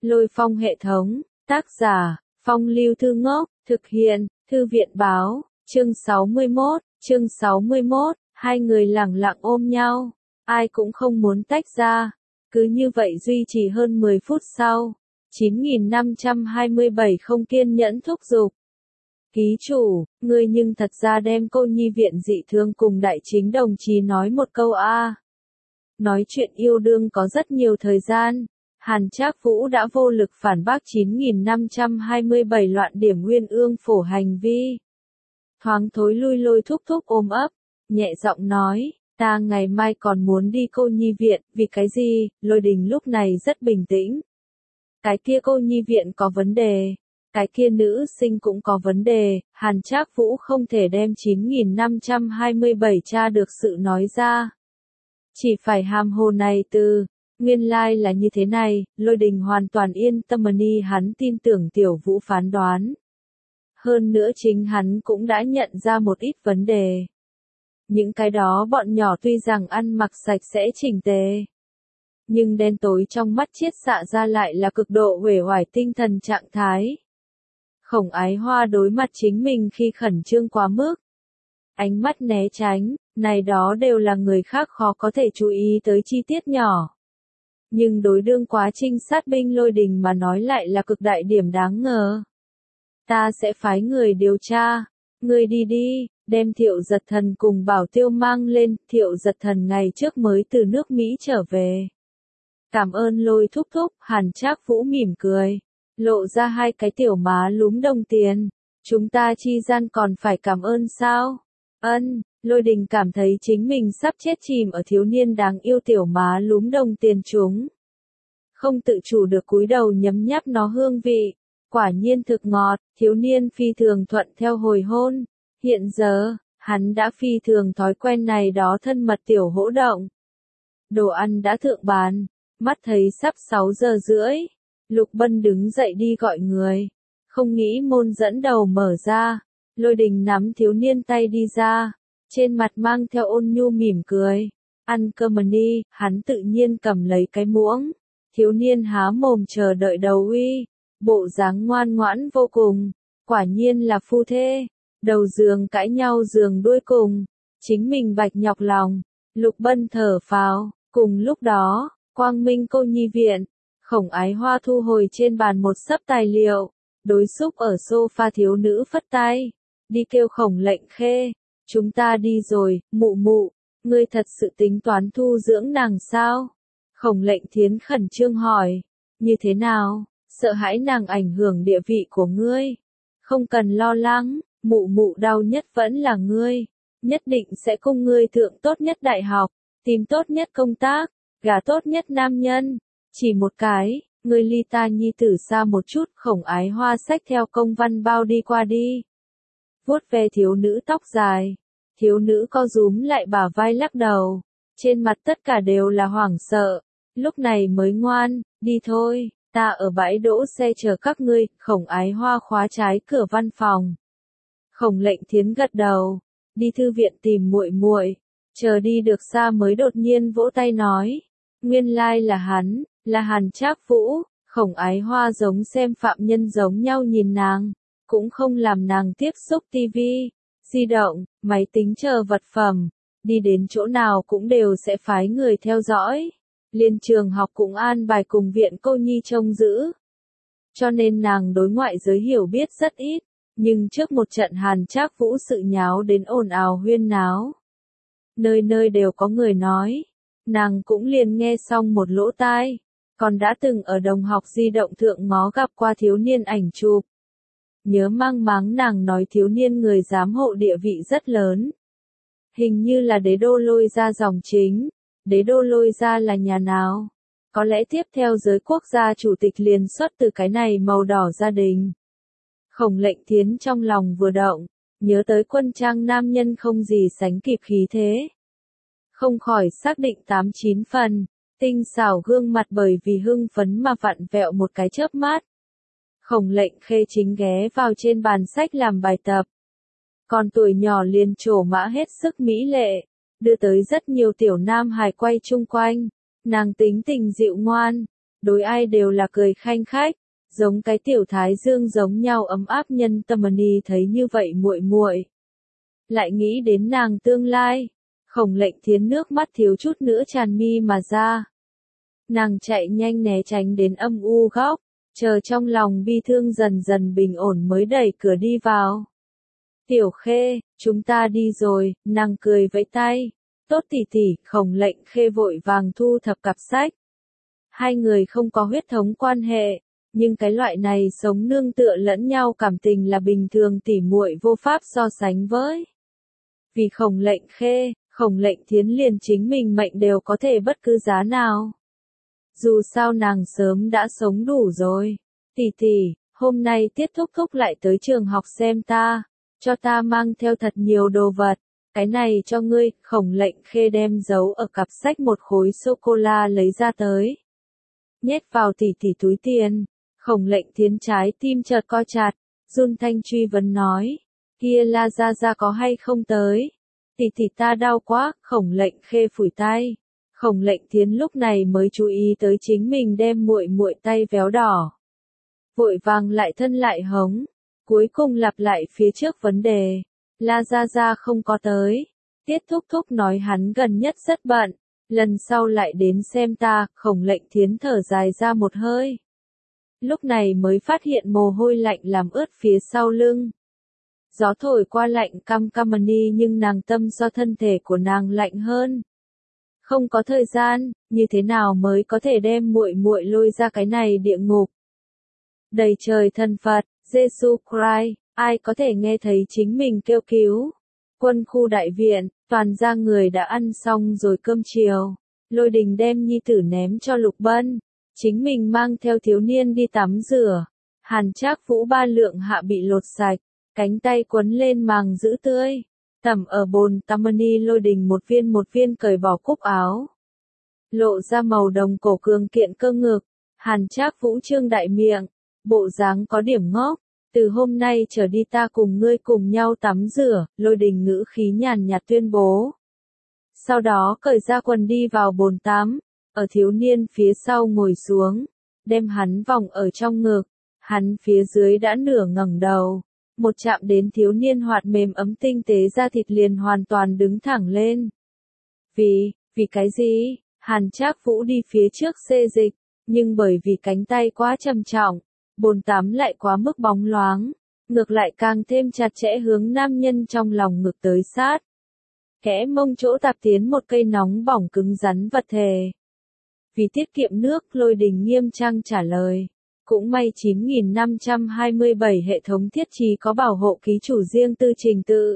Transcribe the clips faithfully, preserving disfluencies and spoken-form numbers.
Lôi Phong hệ thống, tác giả, Phong Lưu Thư Ngốc, thực hiện, Thư viện báo, chương sáu mươi mốt, chương sáu mươi mốt, hai người lẳng lặng ôm nhau, ai cũng không muốn tách ra, cứ như vậy duy trì hơn mười phút sau, chín nghìn năm trăm hai mươi bảy không kiên nhẫn thúc giục. Ký chủ, ngươi nhưng thật ra đem cô nhi viện dị thương cùng đại chính đồng chí nói một câu a. Nói chuyện yêu đương có rất nhiều thời gian. Hàn Trác Vũ đã vô lực phản bác chín nghìn năm trăm hai mươi bảy loạn điểm Nguyên Ương phổ hành vi. Thoáng thối lui Lôi thúc thúc ôm ấp, nhẹ giọng nói, ta ngày mai còn muốn đi cô nhi viện, vì cái gì? Lôi Đình lúc này rất bình tĩnh. Cái kia cô nhi viện có vấn đề, cái kia nữ sinh cũng có vấn đề, Hàn Trác Vũ không thể đem chín nghìn năm trăm hai mươi bảy tra được sự nói ra. Chỉ phải hàm hồ này từ, nguyên lai là như thế này, Lôi Đình hoàn toàn yên tâm ni hắn tin tưởng Tiểu Vũ phán đoán. Hơn nữa chính hắn cũng đã nhận ra một ít vấn đề. Những cái đó bọn nhỏ tuy rằng ăn mặc sạch sẽ chỉnh tề, nhưng đen tối trong mắt chiết xạ ra lại là cực độ uể oải tinh thần trạng thái. Khổng Ái Hoa đối mặt chính mình khi khẩn trương quá mức. Ánh mắt né tránh, này đó đều là người khác khó có thể chú ý tới chi tiết nhỏ. Nhưng đối đương quá trinh sát binh Lôi Đình mà nói lại là cực đại điểm đáng ngờ. Ta sẽ phái người điều tra, ngươi đi đi, đem Thiệu Giật Thần cùng Bảo Tiêu mang lên, Thiệu Giật Thần ngày trước mới từ nước Mỹ trở về. Cảm ơn Lôi thúc thúc, Hàn Trác Vũ mỉm cười, lộ ra hai cái tiểu má lúm đồng tiền, chúng ta chi gian còn phải cảm ơn sao? Ân, Lôi Đình cảm thấy chính mình sắp chết chìm ở thiếu niên đáng yêu tiểu má lúm đồng tiền chúng. Không tự chủ được cúi đầu nhấm nháp nó hương vị, quả nhiên thực ngọt, thiếu niên phi thường thuận theo hồi hôn. Hiện giờ, hắn đã phi thường thói quen này đó thân mật tiểu hỗ động. Đồ ăn đã thượng bàn, mắt thấy sắp sáu giờ rưỡi, Lục Bân đứng dậy đi gọi người. Không nghĩ môn dẫn đầu mở ra, Lôi Đình nắm thiếu niên tay đi ra, trên mặt mang theo ôn nhu mỉm cười. Ăn cơm đi, hắn tự nhiên cầm lấy cái muỗng. Thiếu niên há mồm chờ đợi đầu uy, bộ dáng ngoan ngoãn vô cùng, quả nhiên là phu thê. Đầu giường cãi nhau giường đuôi cùng, chính mình bạch nhọc lòng, Lục Bân thở phào, cùng lúc đó, Quang Minh cô nhi viện, Khổng Ái Hoa thu hồi trên bàn một sấp tài liệu, đối xúc ở sofa thiếu nữ phất tay, đi kêu Khổng Lệnh Khê, chúng ta đi rồi, mụ mụ, ngươi thật sự tính toán thu dưỡng nàng sao? Khổng Lệnh Thiến khẩn trương hỏi, như thế nào, sợ hãi nàng ảnh hưởng địa vị của ngươi? Không cần lo lắng. Mụ mụ đau nhất vẫn là ngươi, nhất định sẽ cung ngươi thượng tốt nhất đại học, tìm tốt nhất công tác, gả tốt nhất nam nhân, chỉ một cái, ngươi ly ta nhi tử xa một chút. Khổng Ái Hoa xách theo công văn bao đi qua đi, vuốt ve thiếu nữ tóc dài, thiếu nữ co rúm lại bả vai lắc đầu, trên mặt tất cả đều là hoảng sợ, lúc này mới ngoan, đi thôi, ta ở bãi đỗ xe chờ các ngươi. Khổng Ái Hoa khóa trái cửa văn phòng. Khổng Lệnh Thiến gật đầu, đi thư viện tìm muội muội, chờ đi được xa mới đột nhiên vỗ tay nói, nguyên lai là hắn, là Hàn Trác Vũ. Khổng Ái Hoa giống xem phạm nhân giống nhau nhìn nàng, cũng không làm nàng tiếp xúc tivi, di động, máy tính chờ vật phẩm, đi đến chỗ nào cũng đều sẽ phái người theo dõi, liên trường học cũng an bài cùng viện cô nhi trông giữ. Cho nên nàng đối ngoại giới hiểu biết rất ít. Nhưng trước một trận Hàn Trác Vũ sự nháo đến ồn ào huyên náo, nơi nơi đều có người nói, nàng cũng liền nghe xong một lỗ tai, còn đã từng ở đồng học di động thượng ngó gặp qua thiếu niên ảnh chụp. Nhớ mang máng nàng nói thiếu niên người giám hộ địa vị rất lớn. Hình như là đế đô Lôi gia dòng chính, đế đô Lôi gia là nhà nào? Có lẽ tiếp theo giới quốc gia chủ tịch liền xuất từ cái này màu đỏ gia đình. Khổng Lệnh Thiến trong lòng vừa động, nhớ tới quân trang nam nhân không gì sánh kịp khí thế. Không khỏi xác định tám chín phần, tinh xảo gương mặt bởi vì hưng phấn mà vặn vẹo một cái chớp mắt. Khổng Lệnh Khê chính ghé vào trên bàn sách làm bài tập. Còn tuổi nhỏ liền trổ mã hết sức mỹ lệ, đưa tới rất nhiều tiểu nam hài quay chung quanh, nàng tính tình dịu ngoan, đối ai đều là cười khanh khách, giống cái tiểu thái dương giống nhau ấm áp nhân tâm. Ni thấy như vậy muội muội, lại nghĩ đến nàng tương lai, Khổng Lệnh Thiến nước mắt thiếu chút nữa tràn mi mà ra. Nàng chạy nhanh né tránh đến âm u góc, chờ trong lòng bi thương dần dần bình ổn mới đẩy cửa đi vào. Tiểu Khê, chúng ta đi rồi, nàng cười vẫy tay. Tốt tỷ tỷ, Khổng Lệnh Khê vội vàng thu thập cặp sách. Hai người không có huyết thống quan hệ, nhưng cái loại này sống nương tựa lẫn nhau cảm tình là bình thường tỉ muội vô pháp so sánh với. Vì Khổng Lệnh Khê, Khổng Lệnh Thiến liền chính mình mệnh đều có thể bất cứ giá nào. Dù sao nàng sớm đã sống đủ rồi. Tỷ tỷ, hôm nay Tiết thúc thúc lại tới trường học xem ta, cho ta mang theo thật nhiều đồ vật. Cái này cho ngươi. Khổng Lệnh Khê đem giấu ở cặp sách một khối sô-cô-la lấy ra tới, nhét vào tỷ tỷ túi tiền. Khổng Lệnh Thiến trái tim chợt co chặt, run thanh truy vấn nói, kia La Gia Gia có hay không tới? Tỷ tỷ ta đau quá. Khổng Lệnh Khê phủi tay. Khổng Lệnh Thiến lúc này mới chú ý tới chính mình đem muội muội tay véo đỏ, vội vàng lại thân lại hống, cuối cùng lặp lại phía trước vấn đề. La Gia Gia không có tới. Tiết thúc thúc nói hắn gần nhất rất bận, lần sau lại đến xem ta. Khổng Lệnh Thiến thở dài ra một hơi, lúc này mới phát hiện mồ hôi lạnh làm ướt phía sau lưng. Gió thổi qua lạnh căm căm Ni, nhưng nàng tâm do thân thể của nàng lạnh hơn. Không có thời gian, như thế nào mới có thể đem muội muội lôi ra cái này địa ngục? Đầy trời thần Phật, Jesus Christ, ai có thể nghe thấy chính mình kêu cứu? Quân khu đại viện, toàn gia người đã ăn xong rồi cơm chiều. Lôi Đình đem nhi tử ném cho Lục Bân, chính mình mang theo thiếu niên đi tắm rửa. Hàn Trác Vũ ba lượng hạ bị lột sạch, cánh tay quấn lên màng giữ tươi. Tẩm ở bồn tắm. Ni Lôi Đình một viên một viên cởi bỏ cúc áo, lộ ra màu đồng cổ cường kiện cơ ngực. Hàn Trác Vũ trương đại miệng, bộ dáng có điểm ngốc. Từ hôm nay trở đi ta cùng ngươi cùng nhau tắm rửa. Lôi Đình ngữ khí nhàn nhạt tuyên bố. Sau đó cởi ra quần đi vào bồn tắm, ở thiếu niên phía sau ngồi xuống, đem hắn vòng ở trong ngực. Hắn phía dưới đã nửa ngẩng đầu, một chạm đến thiếu niên hoạt mềm ấm tinh tế da thịt liền hoàn toàn đứng thẳng lên. Vì, vì cái gì? Hàn Trác Vũ đi phía trước xê dịch, nhưng bởi vì cánh tay quá trầm trọng, bồn tắm lại quá mức bóng loáng, ngược lại càng thêm chặt chẽ hướng nam nhân trong lòng ngực tới sát. Kẽ mông chỗ tạp tiến một cây nóng bỏng cứng rắn vật thể. Vì tiết kiệm nước, Lôi Đình nghiêm trang trả lời. Cũng may chín nghìn năm trăm hai mươi bảy hệ thống thiết trí có bảo hộ ký chủ riêng tư trình tự.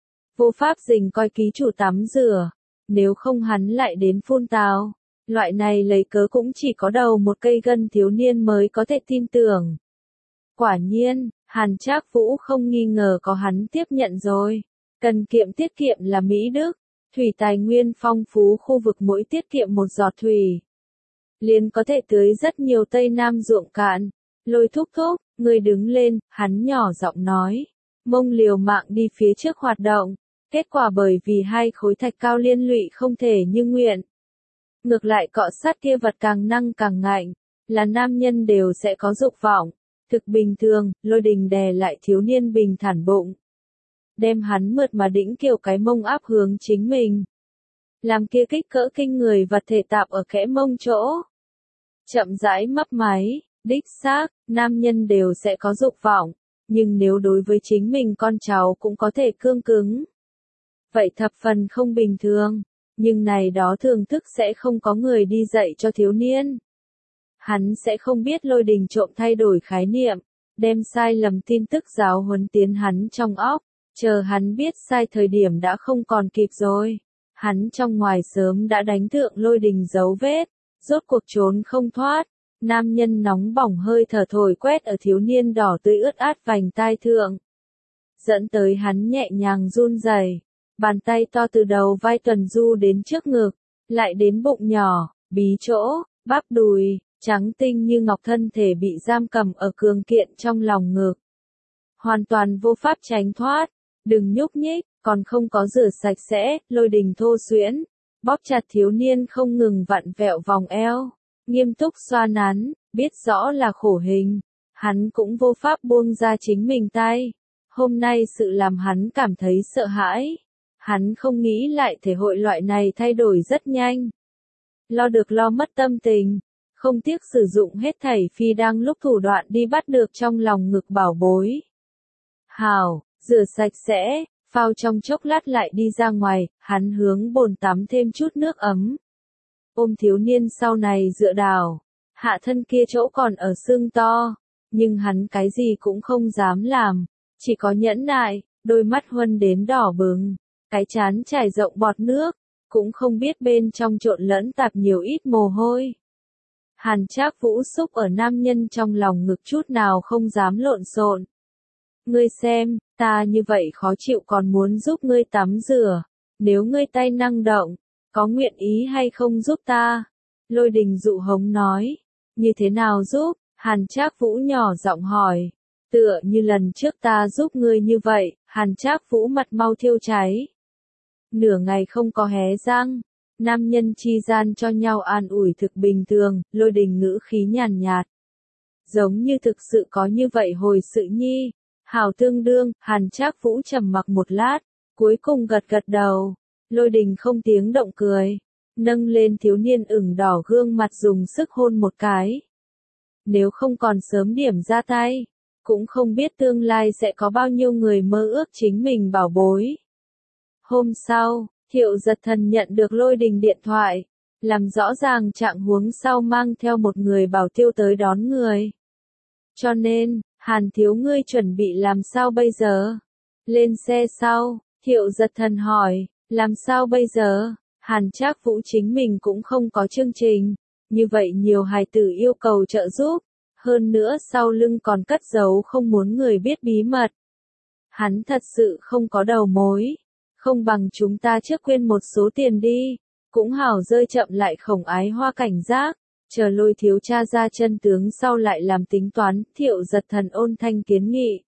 Vô pháp dình coi ký chủ tắm rửa, nếu không hắn lại đến phun tào. Loại này lấy cớ cũng chỉ có đầu một cây gân thiếu niên mới có thể tin tưởng. Quả nhiên, Hàn Trác Vũ không nghi ngờ có hắn tiếp nhận rồi. Cần kiệm tiết kiệm là Mỹ Đức, thủy tài nguyên phong phú khu vực mỗi tiết kiệm một giọt thủy, liền có thể tưới rất nhiều Tây Nam ruộng cạn. Lôi thúc thúc, người đứng lên, hắn nhỏ giọng nói. Mông liều mạng đi phía trước hoạt động, kết quả bởi vì hai khối thạch cao liên lụy không thể như nguyện. Ngược lại cọ sát kia vật càng năng càng ngạnh, là nam nhân đều sẽ có dục vọng. Thực bình thường. Lôi Đình đè lại thiếu niên bình thản bụng, đem hắn mượt mà đĩnh kiểu cái mông áp hướng chính mình. Làm kia kích cỡ kinh người vật thể tạp ở kẽ mông chỗ. Chậm rãi mấp máy, đích xác, nam nhân đều sẽ có dục vọng, nhưng nếu đối với chính mình con cháu cũng có thể cương cứng, vậy thập phần không bình thường. Nhưng này đó thường thức sẽ không có người đi dạy cho thiếu niên. Hắn sẽ không biết Lôi Đình trộm thay đổi khái niệm, đem sai lầm tin tức giáo huấn tiến hắn trong óc, chờ hắn biết sai thời điểm đã không còn kịp rồi. Hắn trong ngoài sớm đã đánh thượng Lôi Đình dấu vết, rốt cuộc trốn không thoát. Nam nhân nóng bỏng hơi thở thổi quét ở thiếu niên đỏ tươi ướt át vành tai thượng, dẫn tới hắn nhẹ nhàng run rẩy. Bàn tay to từ đầu vai tuần du đến trước ngực, lại đến bụng nhỏ, bí chỗ, bắp đùi, trắng tinh như ngọc thân thể bị giam cầm ở cường kiện trong lòng ngực. Hoàn toàn vô pháp tránh thoát, đừng nhúc nhích, còn không có rửa sạch sẽ. Lôi Đình thô xuyễn, bóp chặt thiếu niên không ngừng vặn vẹo vòng eo, nghiêm túc xoa nắn, biết rõ là khổ hình. Hắn cũng vô pháp buông ra chính mình tay. Hôm nay sự làm hắn cảm thấy sợ hãi. Hắn không nghĩ lại thể hội loại này thay đổi rất nhanh. Lo được lo mất tâm tình. Không tiếc sử dụng hết thảy phi đang lúc thủ đoạn đi bắt được trong lòng ngực bảo bối. Hào, rửa sạch sẽ, phao trong chốc lát lại đi ra ngoài, hắn hướng bồn tắm thêm chút nước ấm. Ôm thiếu niên sau này dựa đảo, hạ thân kia chỗ còn ở xương to, nhưng hắn cái gì cũng không dám làm, chỉ có nhẫn nại, đôi mắt huân đến đỏ bừng, cái trán trải rộng bọt nước, cũng không biết bên trong trộn lẫn tạp nhiều ít mồ hôi. Hàn Trác Vũ xúc ở nam nhân trong lòng ngực chút nào không dám lộn xộn. Ngươi xem, ta như vậy khó chịu còn muốn giúp ngươi tắm rửa, nếu ngươi tay năng động, có nguyện ý hay không giúp ta? Lôi Đình dụ hống nói, như thế nào giúp? Hàn Trác Vũ nhỏ giọng hỏi, tựa như lần trước ta giúp ngươi như vậy. Hàn Trác Vũ mặt mau thiêu cháy. Nửa ngày không có hé răng, nam nhân chi gian cho nhau an ủi thực bình thường, Lôi Đình ngữ khí nhàn nhạt. Giống như thực sự có như vậy hồi sự nhi. Hảo tương đương. Hàn Trác Vũ trầm mặc một lát, cuối cùng gật gật đầu. Lôi Đình không tiếng động cười, nâng lên thiếu niên ửng đỏ gương mặt dùng sức hôn một cái. Nếu không còn sớm điểm ra tay, cũng không biết tương lai sẽ có bao nhiêu người mơ ước chính mình bảo bối. Hôm sau, Thiệu Giật Thần nhận được Lôi Đình điện thoại, làm rõ ràng trạng huống sau mang theo một người bảo tiêu tới đón người. Cho nên, Hàn thiếu ngươi chuẩn bị làm sao bây giờ? Lên xe sau, Thiệu Giật Thần hỏi, làm sao bây giờ? Hàn Trác Vũ chính mình cũng không có chương trình, như vậy nhiều hài tử yêu cầu trợ giúp, hơn nữa sau lưng còn cất giấu không muốn người biết bí mật. Hắn thật sự không có đầu mối, không bằng chúng ta trước quên một số tiền đi, cũng hảo rơi chậm lại Khổng Ái Hoa cảnh giác, chờ Lôi thiếu tra ra chân tướng sau lại làm tính toán. Thiệu Giật Thần ôn thanh kiến nghị.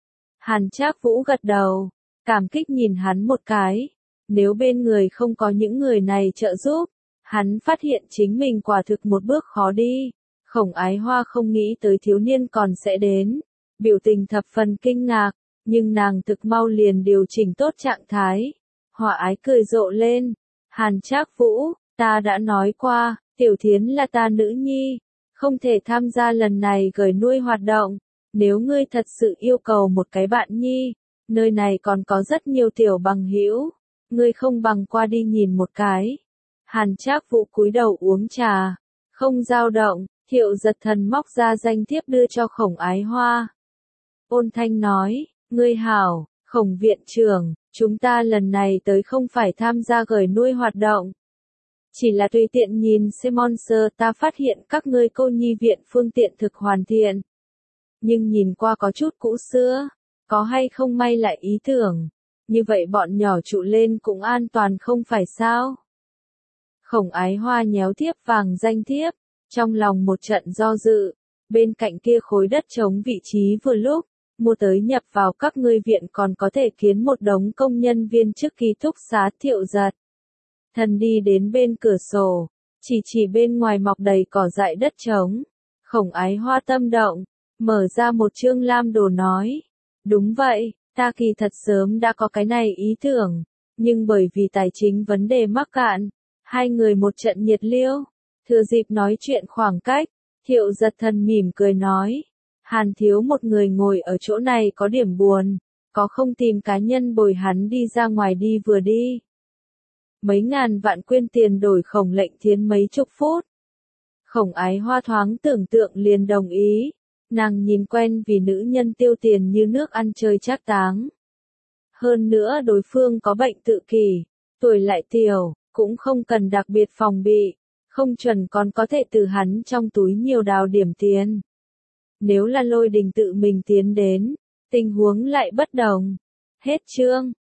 Hàn Trác Vũ gật đầu, cảm kích nhìn hắn một cái. Nếu bên người không có những người này trợ giúp, hắn phát hiện chính mình quả thực một bước khó đi. Khổng Ái Hoa không nghĩ tới thiếu niên còn sẽ đến, biểu tình thập phần kinh ngạc, nhưng nàng thực mau liền điều chỉnh tốt trạng thái. Hòa ái cười rộ lên, Hàn Trác Vũ, ta đã nói qua, Tiểu Thiến là ta nữ nhi, không thể tham gia lần này gửi nuôi hoạt động, nếu ngươi thật sự yêu cầu một cái bạn nhi, nơi này còn có rất nhiều tiểu bằng hữu, ngươi không bằng qua đi nhìn một cái. Hàn Trác Vũ cúi đầu uống trà, không dao động. Thiệu Giật Thần móc ra danh thiếp đưa cho Khổng Ái Hoa. Ôn thanh nói, ngươi hảo, Khổng viện trưởng, chúng ta lần này tới không phải tham gia gửi nuôi hoạt động. Chỉ là tùy tiện nhìn sponsor, ta phát hiện các ngươi cô nhi viện phương tiện thực hoàn thiện. Nhưng nhìn qua có chút cũ xưa, có hay không may lại ý tưởng. Như vậy bọn nhỏ trụ lên cũng an toàn không phải sao? Khổng Ái Hoa nhéo thiếp vàng danh thiếp. Trong lòng một trận do dự, bên cạnh kia khối đất trống vị trí vừa lúc, mua tới nhập vào các ngươi viện còn có thể kiến một đống công nhân viên trước ký túc xá. Thiệu Giật Thần đi đến bên cửa sổ, chỉ chỉ bên ngoài mọc đầy cỏ dại đất trống. Khổng Ái Hoa tâm động, mở ra một chương lam đồ nói, đúng vậy, ta kỳ thật sớm đã có cái này ý tưởng, nhưng bởi vì tài chính vấn đề mắc cạn, hai người một trận nhiệt liêu. Thừa dịp nói chuyện khoảng cách, Thiệu Giật Thần mỉm cười nói, Hàn thiếu một người ngồi ở chỗ này có điểm buồn, có không tìm cá nhân bồi hắn đi ra ngoài đi vừa đi. Mấy ngàn vạn quyên tiền đổi Khổng Lệnh Thiến mấy chục phút. Khổng Ái Hoa thoáng tưởng tượng liền đồng ý, nàng nhìn quen vì nữ nhân tiêu tiền như nước ăn chơi trác táng. Hơn nữa đối phương có bệnh tự kỷ, tuổi lại tiểu, cũng không cần đặc biệt phòng bị. Không chuẩn còn có thể từ hắn trong túi nhiều đào điểm tiền. Nếu là Lôi Đình tự mình tiến đến, tình huống lại bất đồng. Hết chương.